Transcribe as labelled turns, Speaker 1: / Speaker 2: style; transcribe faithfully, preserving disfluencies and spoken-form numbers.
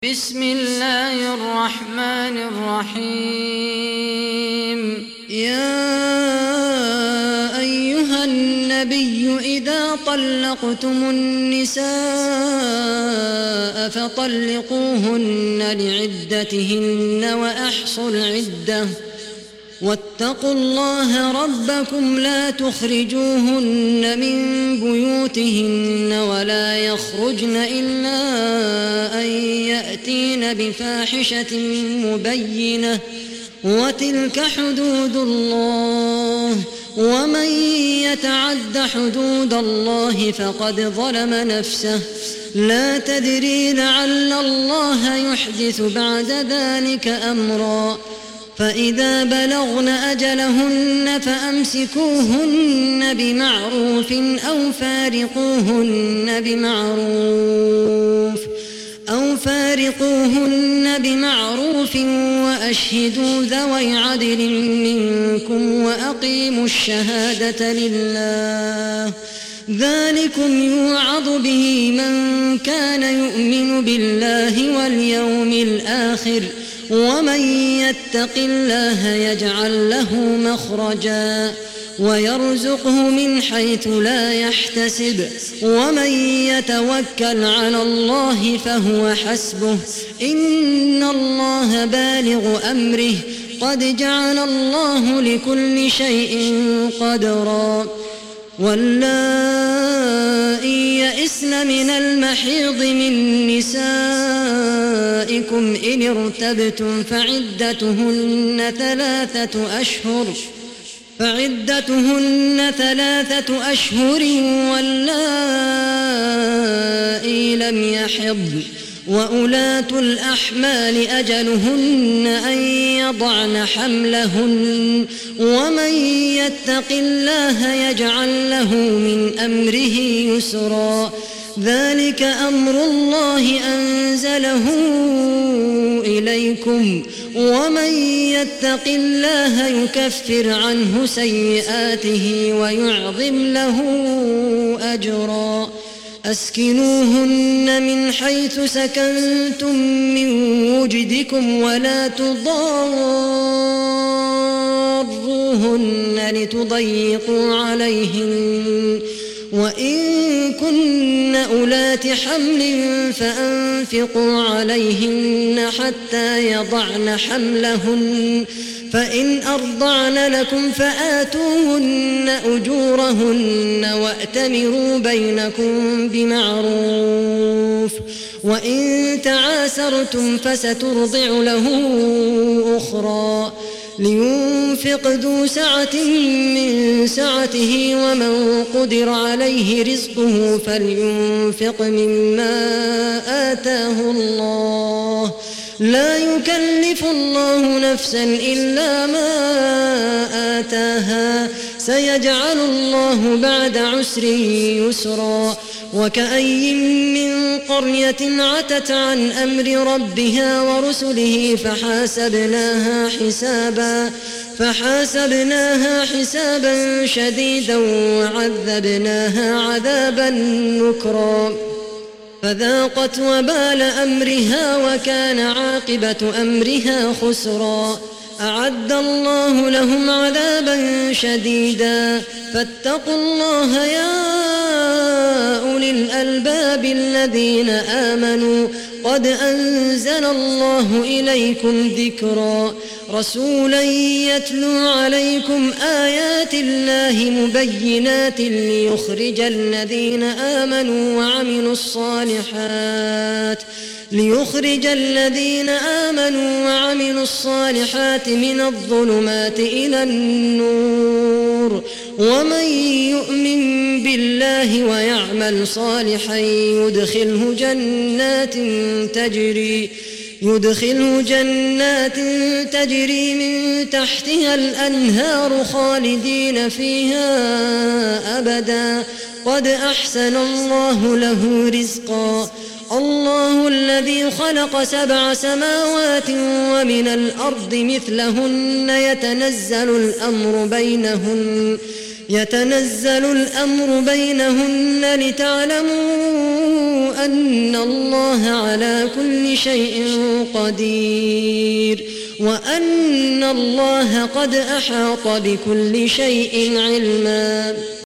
Speaker 1: بسم الله الرحمن الرحيم.
Speaker 2: يا أيها النبي إذا طلقتم النساء فطلقوهن لعدتهن وأحصوا العدة واتقوا الله ربكم لا تخرجوهن من بيوتهن ولا يخرجن إلا أن يأتين بفاحشة مبينة وتلك حدود الله ومن يتعد حدود الله فقد ظلم نفسه لا تدري لعل الله يحدث بعد ذلك أمرا فإذا بلغن أجلهن فأمسكوهن بمعروف أو فارقوهن بمعروف أو فارقوهن بمعروف وأشهدوا ذوي عدل منكم وأقيموا الشهادة لله ذلكم يوعظ به من كان يؤمن بالله واليوم الآخر ومن يتق الله يجعل له مخرجا ويرزقه من حيث لا يحتسب ومن يتوكل على الله فهو حسبه إن الله بالغ أمره قد جعل الله لكل شيء قدرا واللائي يئسن من المحيض من نسائكم إن ارتبتم فعدتهن ثلاثة أشهر فعدتهن ثلاثة أشهر واللائي لم يحضن وأولاة الأحمال أجلهن أن يضعن حملهن ومن يتق الله يجعل له من أمره يسرا ذلك أمر الله أنزله إليكم ومن يتق الله يكفر عنه سيئاته ويعظم له أجرا أسكنوهن من حيث سكنتم من وجدكم ولا تضاروهن لتضيقوا عليهن وإن كن أولات حمل فأنفقوا عليهن حتى يضعن حملهن فإن أرضعن لكم فآتوهن أجورهن وأتمروا بينكم بمعروف وإن تعاسرتم فسترضع له أخرى لينفق ذو سعة من سعته ومن قدر عليه رزقه فلينفق مما آتاه الله لا يكلف الله نفسا إلا ما آتاها سيجعل الله بعد عسر يسرا وكأي من قرية عتت عن أمر ربها ورسله فحاسبناها حسابا فحاسبناها حسابا شديدا وعذبناها عذابا نكرا فذاقت وبال أمرها وكان عاقبة أمرها خسرا أعد الله لهم عذابا شديدا فاتقوا الله يا أولي الألباب الذين آمنوا قد أنزل الله إليكم ذكرا رسولا يتلو عليكم آيات الله مبينات ليخرج الذين آمنوا وعملوا الصالحات ليخرج الذين آمنوا وعملوا الصالحات من الظلمات إلى النور ومن يؤمن بالله ويعمل صالحا يدخله جنات تجري يدخله جنات تجري من تحتها الأنهار خالدين فيها أبدا قد أحسن الله له رزقا الله الذي خلق سبع سماوات ومن الأرض مثلهن يتنزل الأمر بينهن يتنزل الأمر بينهن لتعلموا أن الله على كل شيء قدير وأن الله قد أحاط بكل شيء علما.